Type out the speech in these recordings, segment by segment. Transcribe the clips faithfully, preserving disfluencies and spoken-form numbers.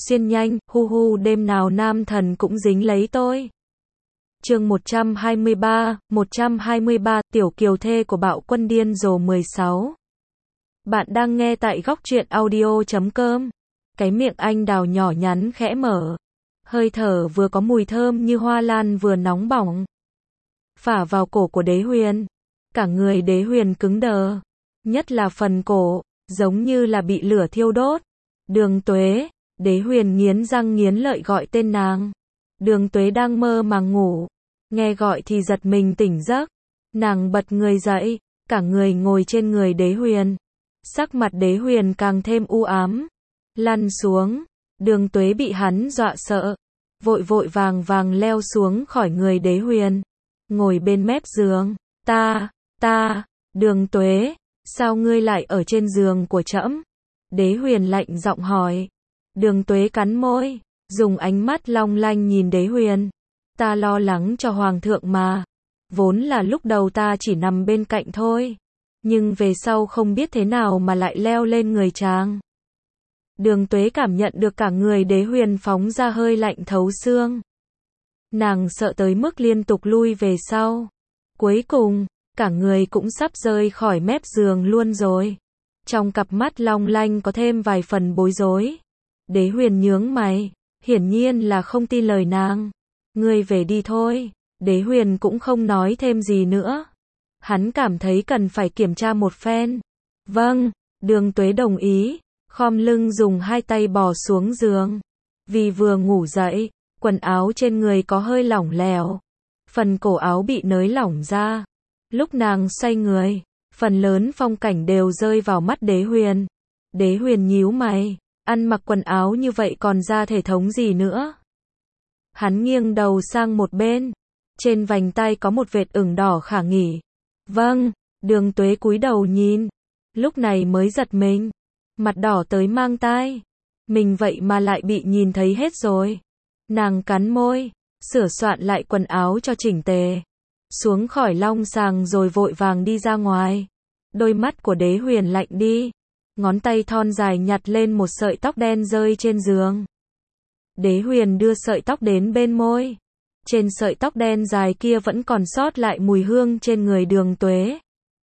xuyên nhanh, hu hu đêm nào nam thần cũng dính lấy tôi. Chương một trăm hai mươi ba, một trăm hai mươi ba, tiểu kiều thê của bạo quân điên rồ mười sáu. Bạn đang nghe tại góc truyện audio chấm com. Cái miệng anh đào nhỏ nhắn khẽ mở. Hơi thở vừa có mùi thơm như hoa lan vừa nóng bỏng. Phả vào cổ của Đế Huyền. Cả người Đế Huyền cứng đờ. Nhất là phần cổ, giống như là bị lửa thiêu đốt. Đường Tuế, Đế Huyền nghiến răng nghiến lợi gọi tên nàng. Đường Tuế đang mơ màng ngủ. Nghe gọi thì giật mình tỉnh giấc. Nàng bật người dậy, cả người ngồi trên người Đế Huyền. Sắc mặt Đế Huyền càng thêm u ám. Lăn xuống, Đường Tuế bị hắn dọa sợ. Vội vội vàng vàng leo xuống khỏi người Đế Huyền. Ngồi bên mép giường. Ta, ta, Đường Tuế, sao ngươi lại ở trên giường của trẫm? Đế Huyền lạnh giọng hỏi. Đường Tuế cắn môi, dùng ánh mắt long lanh nhìn Đế Huyền. Ta lo lắng cho Hoàng thượng mà. Vốn là lúc đầu ta chỉ nằm bên cạnh thôi. Nhưng về sau không biết thế nào mà lại leo lên người chàng. Đường Tuế cảm nhận được cả người Đế Huyền phóng ra hơi lạnh thấu xương. Nàng sợ tới mức liên tục lui về sau. Cuối cùng, cả người cũng sắp rơi khỏi mép giường luôn rồi. Trong cặp mắt long lanh có thêm vài phần bối rối. Đế Huyền nhướng mày, hiển nhiên là không tin lời nàng. Ngươi về đi thôi. Đế Huyền cũng không nói thêm gì nữa. Hắn cảm thấy cần phải kiểm tra một phen. Vâng, Đường Tuế đồng ý, khom lưng dùng hai tay bò xuống giường. Vì vừa ngủ dậy, quần áo trên người có hơi lỏng lẻo. Phần cổ áo bị nới lỏng ra. Lúc nàng xoay người, phần lớn phong cảnh đều rơi vào mắt Đế Huyền. Đế Huyền nhíu mày, ăn mặc quần áo như vậy còn ra thể thống gì nữa. Hắn nghiêng đầu sang một bên. Trên vành tay có một vệt ửng đỏ khả nghỉ. Vâng, Đường Tuế cúi đầu nhìn. Lúc này mới giật mình. Mặt đỏ tới mang tai. Mình vậy mà lại bị nhìn thấy hết rồi. Nàng cắn môi, sửa soạn lại quần áo cho chỉnh tề. Xuống khỏi long sàng rồi vội vàng đi ra ngoài. Đôi mắt của Đế Huyền lạnh đi. Ngón tay thon dài nhặt lên một sợi tóc đen rơi trên giường. Đế Huyền đưa sợi tóc đến bên môi. Trên sợi tóc đen dài kia vẫn còn sót lại mùi hương trên người Đường Tuế.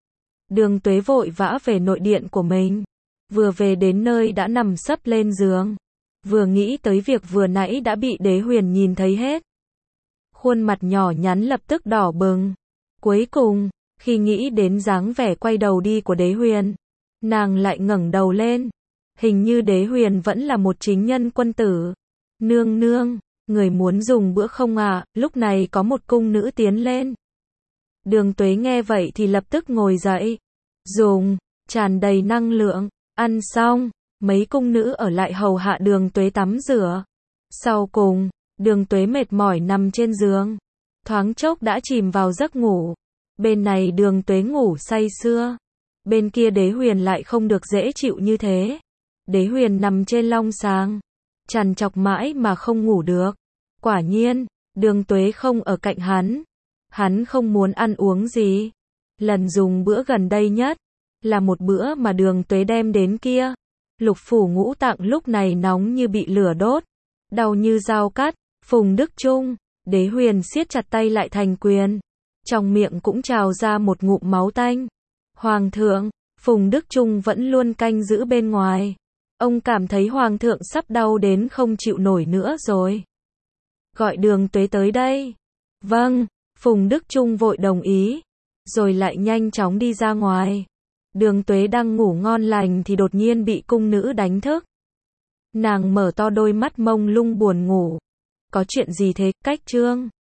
Đường Tuế vội vã về nội điện của mình. Vừa về đến nơi đã nằm sấp lên giường. Vừa nghĩ tới việc vừa nãy đã bị Đế Huyền nhìn thấy hết. Khuôn mặt nhỏ nhắn lập tức đỏ bừng. Cuối cùng, khi nghĩ đến dáng vẻ quay đầu đi của Đế Huyền, nàng lại ngẩng đầu lên. Hình như Đế Huyền vẫn là một chính nhân quân tử. Nương nương, người muốn dùng bữa không à? Lúc này có một cung nữ tiến lên. Đường Tuế nghe vậy thì lập tức ngồi dậy. Dùng, tràn đầy năng lượng. Ăn xong, mấy cung nữ ở lại hầu hạ Đường Tuế tắm rửa. Sau cùng, Đường Tuế mệt mỏi nằm trên giường. Thoáng chốc đã chìm vào giấc ngủ. Bên này Đường Tuế ngủ say sưa. Bên kia Đế Huyền lại không được dễ chịu như thế. Đế Huyền nằm trên long sàng. Trằn trọc mãi mà không ngủ được. Quả nhiên, Đường Tuế không ở cạnh hắn. Hắn không muốn ăn uống gì. Lần dùng bữa gần đây nhất là một bữa mà Đường Tuế đem đến kia. Lục phủ ngũ tạng lúc này nóng như bị lửa đốt. Đau như dao cắt. Phùng Đức Trung, Đế Huyền siết chặt tay lại thành quyền. Trong miệng cũng trào ra một ngụm máu tanh. Hoàng thượng, Phùng Đức Trung vẫn luôn canh giữ bên ngoài. Ông cảm thấy Hoàng thượng sắp đau đến không chịu nổi nữa rồi. Gọi Đường Tuế tới đây. Vâng, Phùng Đức Trung vội đồng ý. Rồi lại nhanh chóng đi ra ngoài. Đường Tuế đang ngủ ngon lành thì đột nhiên bị cung nữ đánh thức. Nàng mở to đôi mắt mông lung buồn ngủ. Có chuyện gì thế? Cách Trương?